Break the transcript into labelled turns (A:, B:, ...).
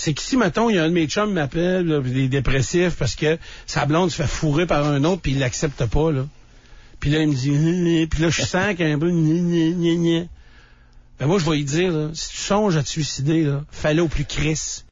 A: c'est que si, mettons, il y a un de mes chums qui m'appelle, là, pis il est dépressif parce que sa blonde se fait fourrer par un autre puis il l'accepte pas, là. Puis là, il me dit, puis là, je sens qu'il y a un peu, ben moi, je vais lui dire, là, si tu songes à te suicider, là, fais-le au plus crisse.